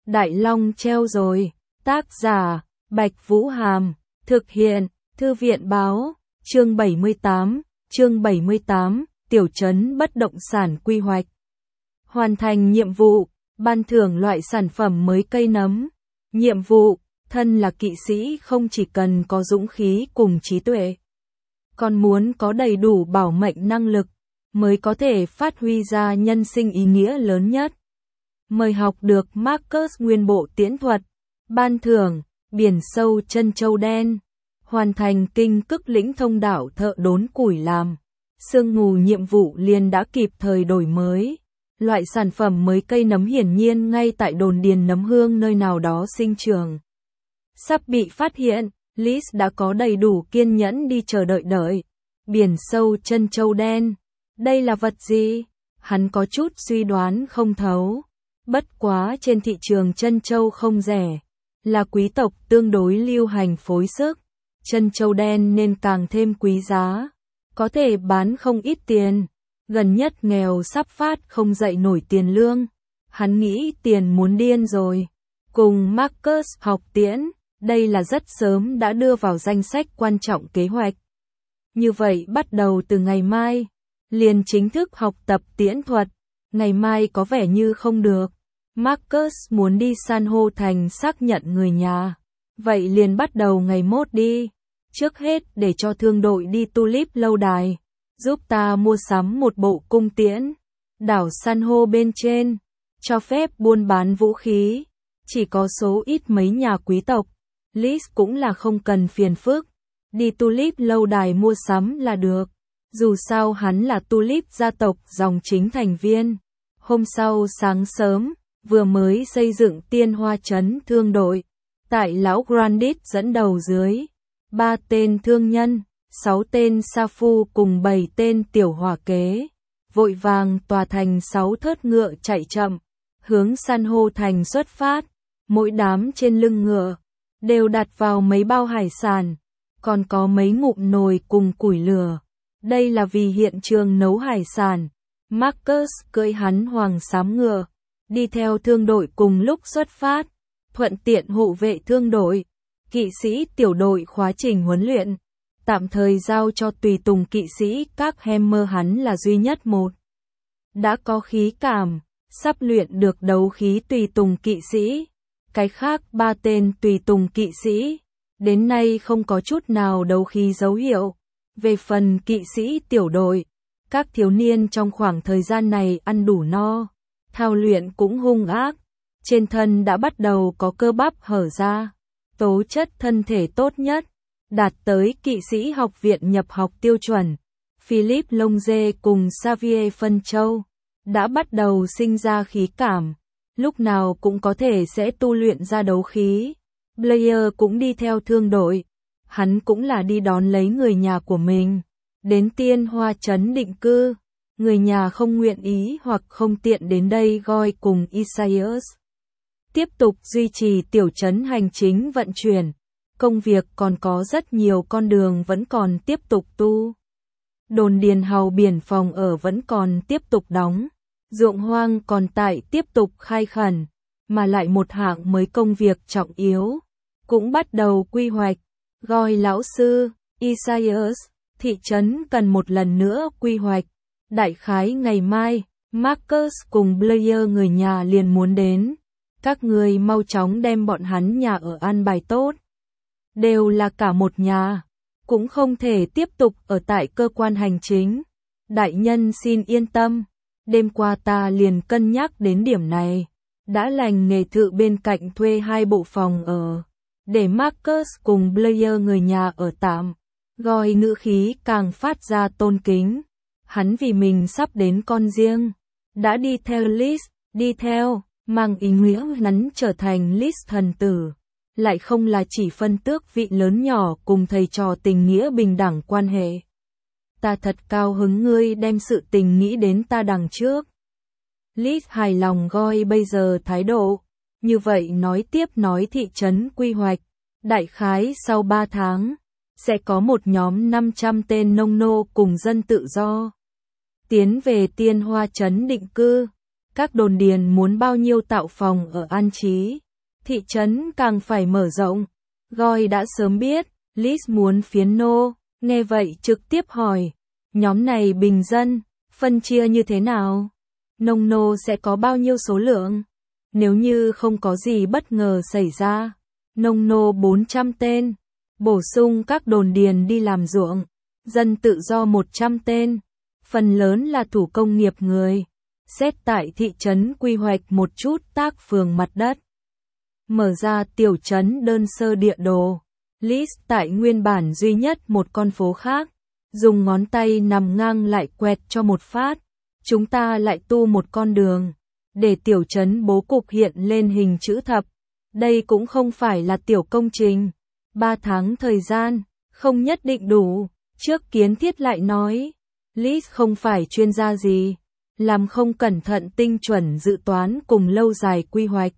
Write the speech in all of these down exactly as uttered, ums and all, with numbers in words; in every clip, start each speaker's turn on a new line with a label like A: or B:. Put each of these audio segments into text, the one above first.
A: Đại Long treo rồi. Tác giả, Bạch Vũ Hàm. Thực hiện, Thư viện Báo. Chương bảy mươi tám. Chương bảy mươi tám. Tiểu trấn bất động sản quy hoạch. Hoàn thành nhiệm vụ. Ban thưởng loại sản phẩm mới cây nấm. Nhiệm vụ. Thân là kỵ sĩ không chỉ cần có dũng khí cùng trí tuệ, còn muốn có đầy đủ bảo mệnh năng lực, mới có thể phát huy ra nhân sinh ý nghĩa lớn nhất. Mời học được Marcus nguyên bộ tiễn thuật. Ban thưởng, biển sâu chân châu đen. Hoàn thành kinh cức lĩnh thông đảo thợ đốn củi làm. Sương mù nhiệm vụ liền đã kịp thời đổi mới. Loại sản phẩm mới cây nấm hiển nhiên ngay tại đồn điền nấm hương nơi nào đó sinh trưởng. Sắp bị phát hiện, Liz đã có đầy đủ kiên nhẫn đi chờ đợi đợi. Biển sâu chân châu đen. Đây là vật gì? Hắn có chút suy đoán không thấu. Bất quá trên thị trường chân châu không rẻ. Là quý tộc tương đối lưu hành phối sức. Chân châu đen nên càng thêm quý giá. Có thể bán không ít tiền. Gần nhất nghèo sắp phát không dậy nổi tiền lương. Hắn nghĩ tiền muốn điên rồi. Cùng Marcus học tiễn. Đây là rất sớm đã đưa vào danh sách quan trọng kế hoạch. Như vậy bắt đầu từ ngày mai, liền chính thức học tập tiễn thuật. Ngày mai có vẻ như không được. Marcus muốn đi san hô thành xác nhận người nhà. Vậy liền bắt đầu ngày mốt đi. Trước hết để cho thương đội đi Tulip lâu đài. Giúp ta mua sắm một bộ cung tiễn. Đảo san hô bên trên. Cho phép buôn bán vũ khí. Chỉ có số ít mấy nhà quý tộc. Liz cũng là không cần phiền phức. Đi Tulip lâu đài mua sắm là được. Dù sao hắn là Tulip gia tộc dòng chính thành viên. Hôm sau sáng sớm, vừa mới xây dựng tiên hoa trấn thương đội. Tại lão Grandit dẫn đầu dưới. Ba tên thương nhân, sáu tên sa phu cùng bảy tên tiểu hỏa kế. Vội vàng tòa thành sáu thớt ngựa chạy chậm. Hướng san hô thành xuất phát. Mỗi đám trên lưng ngựa đều đặt vào mấy bao hải sản, còn có mấy ngụm nồi cùng củi lửa. Đây là vì hiện trường nấu hải sản. Marcus cưỡi hắn hoàng xám ngựa, đi theo thương đội cùng lúc xuất phát, thuận tiện hộ vệ thương đội. Kỵ sĩ tiểu đội khóa trình huấn luyện, tạm thời giao cho tùy tùng kỵ sĩ các Hammer, hắn là duy nhất một. Đã có khí cảm, sắp luyện được đấu khí tùy tùng kỵ sĩ. Cái khác ba tên tùy tùng kỵ sĩ, đến nay không có chút nào đấu khí dấu hiệu. Về phần kỵ sĩ tiểu đội, các thiếu niên trong khoảng thời gian này ăn đủ no, thao luyện cũng hung ác, trên thân đã bắt đầu có cơ bắp hở ra, tố chất thân thể tốt nhất, đạt tới kỵ sĩ học viện nhập học tiêu chuẩn. Philip Longe cùng Xavier Phân Châu đã bắt đầu sinh ra khí cảm. Lúc nào cũng có thể sẽ tu luyện ra đấu khí. Blair cũng đi theo thương đội. Hắn cũng là đi đón lấy người nhà của mình. Đến tiên hoa trấn định cư. Người nhà không nguyện ý hoặc không tiện đến đây Goy cùng Isaias. Tiếp tục duy trì tiểu trấn hành chính vận chuyển. Công việc còn có rất nhiều con đường vẫn còn tiếp tục tu. Đồn điền hào biển phòng ở vẫn còn tiếp tục đóng. Ruộng hoang còn tại tiếp tục khai khẩn, mà lại một hạng mới công việc trọng yếu, cũng bắt đầu quy hoạch. Gọi lão sư, Isaias, thị trấn cần một lần nữa quy hoạch. Đại khái ngày mai, Marcus cùng Blair người nhà liền muốn đến. Các người mau chóng đem bọn hắn nhà ở an bài tốt. Đều là cả một nhà, cũng không thể tiếp tục ở tại cơ quan hành chính. Đại nhân xin yên tâm. Đêm qua ta liền cân nhắc đến điểm này, đã lành nghề thự bên cạnh thuê hai bộ phòng ở, để Marcus cùng Blair người nhà ở tạm. Gọi ngữ khí càng phát ra tôn kính. Hắn vì mình sắp đến con riêng, đã đi theo Liz, đi theo, mang ý nghĩa hắn trở thành Liz thần tử, lại không là chỉ phân tước vị lớn nhỏ cùng thầy trò tình nghĩa bình đẳng quan hệ. Ta thật cao hứng ngươi đem sự tình nghĩ đến ta đằng trước. Liz hài lòng Goy bây giờ thái độ. Như vậy nói tiếp nói thị trấn quy hoạch. Đại khái sau ba tháng, sẽ có một nhóm năm trăm tên nông nô cùng dân tự do tiến về tiên hoa trấn định cư. các đồn điền muốn bao nhiêu tạo phòng ở an trí. Thị trấn càng phải mở rộng. Goi đã sớm biết, Liz muốn phiến nô, nghe vậy trực tiếp hỏi. Nhóm này bình dân, phân chia như thế nào? Nông nô sẽ có bao nhiêu số lượng? Nếu như không có gì bất ngờ xảy ra, nông nô bốn trăm tên, bổ sung các đồn điền đi làm ruộng, dân tự do một trăm tên, phần lớn là thủ công nghiệp người. Xét tại thị trấn quy hoạch một chút tác phường mặt đất. Mở ra tiểu trấn đơn sơ địa đồ. Liz tại nguyên bản duy nhất một con phố khác. Dùng ngón tay nằm ngang lại quẹt cho một phát. Chúng ta lại tu một con đường. Để tiểu trấn bố cục hiện lên hình chữ thập. Đây cũng không phải là tiểu công trình. Ba tháng thời gian, không nhất định đủ. Trước kiến thiết lại nói. Liz không phải chuyên gia gì. Làm không cẩn thận tinh chuẩn dự toán cùng lâu dài quy hoạch.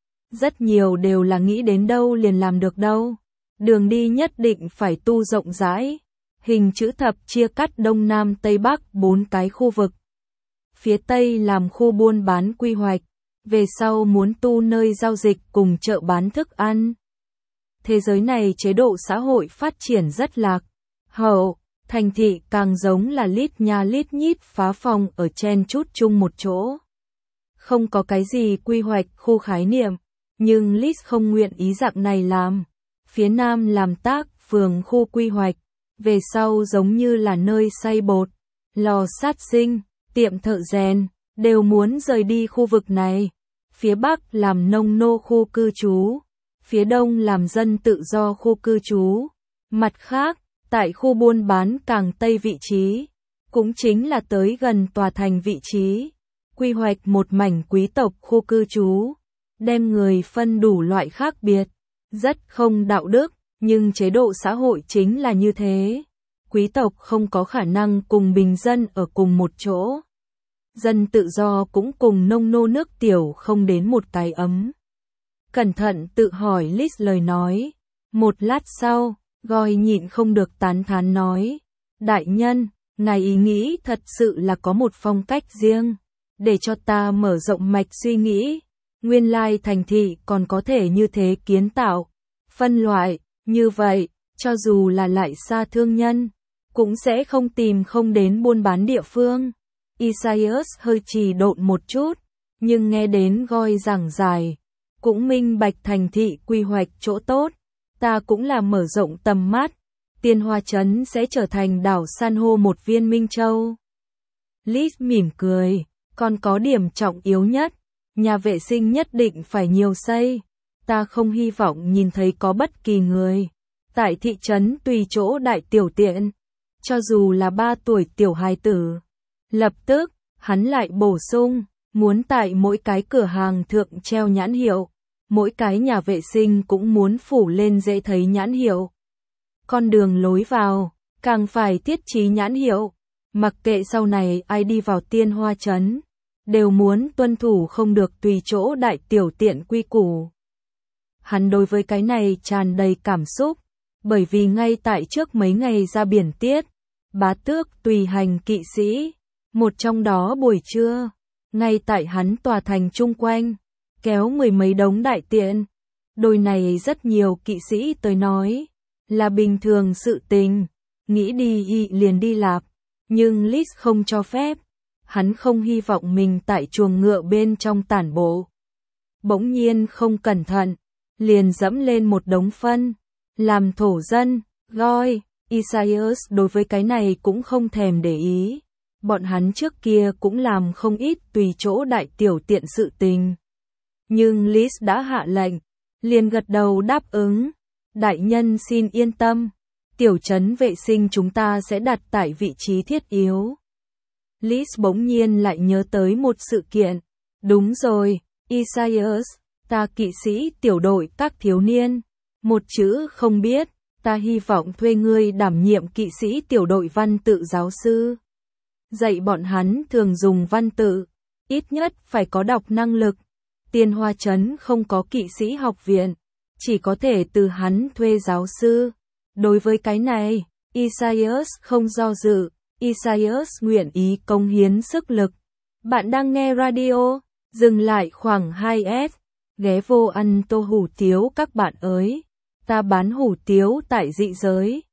A: Rất nhiều đều là nghĩ đến đâu liền làm được đâu. Đường đi nhất định phải tu rộng rãi. Hình chữ thập chia cắt Đông Nam Tây Bắc bốn cái khu vực. Phía Tây làm khu buôn bán quy hoạch. Về sau muốn tu nơi giao dịch cùng chợ bán thức ăn. Thế giới này chế độ xã hội phát triển rất lạc hậu. Thành thị càng giống là lít nha lít nhít phá phòng ở chen chúc chung một chỗ. Không có cái gì quy hoạch khu khái niệm, nhưng Liz không nguyện ý dạng này làm. Phía Nam làm tác phường khu quy hoạch, về sau giống như là nơi xay bột, lò sát sinh, tiệm thợ rèn, đều muốn rời đi khu vực này. Phía Bắc làm nông nô khu cư trú, phía Đông làm dân tự do khu cư trú. Mặt khác, tại khu buôn bán càng Tây vị trí, cũng chính là tới gần tòa thành vị trí, quy hoạch một mảnh quý tộc khu cư trú, đem người phân đủ loại khác biệt, rất không đạo đức, nhưng chế độ xã hội chính là như thế. Quý tộc không có khả năng cùng bình dân ở cùng một chỗ. Dân tự do cũng cùng nông nô nước tiểu không đến một cái ấm. Cẩn thận tự hỏi Liz lời nói, một lát sau, Goi nhịn không được tán thán nói. Đại nhân, ngài ý nghĩ thật sự là có một phong cách riêng. Để cho ta mở rộng mạch suy nghĩ. Nguyên lai thành thị còn có thể như thế kiến tạo. Phân loại, như vậy, cho dù là lại xa thương nhân, cũng sẽ không tìm không đến buôn bán địa phương. Isaiah hơi trì độn một chút, nhưng nghe đến Goi giảng giải, cũng minh bạch thành thị quy hoạch chỗ tốt. Ta cũng là mở rộng tầm mắt, Tiên Hoa Trấn sẽ trở thành đảo san hô một viên Minh Châu. Liz mỉm cười, còn có điểm trọng yếu nhất, nhà vệ sinh nhất định phải nhiều xây. Ta không hy vọng nhìn thấy có bất kỳ người tại thị trấn tùy chỗ đại tiểu tiện, cho dù là ba tuổi tiểu hài tử. Lập tức, hắn lại bổ sung, muốn tại mỗi cái cửa hàng thượng treo nhãn hiệu. Mỗi cái nhà vệ sinh cũng muốn phủ lên dễ thấy nhãn hiệu. Con đường lối vào, càng phải thiết trí nhãn hiệu. Mặc kệ sau này ai đi vào Tiên Hoa Trấn, đều muốn tuân thủ không được tùy chỗ đại tiểu tiện quy củ. Hắn đối với cái này tràn đầy cảm xúc, bởi vì ngay tại trước mấy ngày ra biển tiết, bá tước tùy hành kỵ sĩ, một trong đó buổi trưa, ngay tại hắn tòa thành chung quanh, kéo mười mấy đống đại tiện. Đôi này rất nhiều kỵ sĩ tới nói, là bình thường sự tình, nghĩ đi y liền đi lạp, nhưng Liz không cho phép. Hắn không hy vọng mình tại chuồng ngựa bên trong tản bộ. Bỗng nhiên không cẩn thận, liền dẫm lên một đống phân, làm thổ dân, Goi, Isaiah đối với cái này cũng không thèm để ý. Bọn hắn trước kia cũng làm không ít tùy chỗ đại tiểu tiện sự tình. Nhưng Liz đã hạ lệnh, liền gật đầu đáp ứng. Đại nhân xin yên tâm, tiểu trấn vệ sinh chúng ta sẽ đặt tại vị trí thiết yếu. Liz bỗng nhiên lại nhớ tới một sự kiện. Đúng rồi, Isaiah, ta kỵ sĩ tiểu đội các thiếu niên. Một chữ không biết, ta hy vọng thuê ngươi đảm nhiệm kỵ sĩ tiểu đội văn tự giáo sư. Dạy bọn hắn thường dùng văn tự, ít nhất phải có đọc năng lực. Tiên Hoa Trấn không có kỵ sĩ học viện, chỉ có thể từ hắn thuê giáo sư. Đối với cái này, Isaiah không do dự, Isaiah nguyện ý cống hiến sức lực. Bạn đang nghe radio Dừng lại khoảng hai s, ghé vô ăn tô hủ tiếu các bạn ơi. Ta bán hủ tiếu tại dị giới.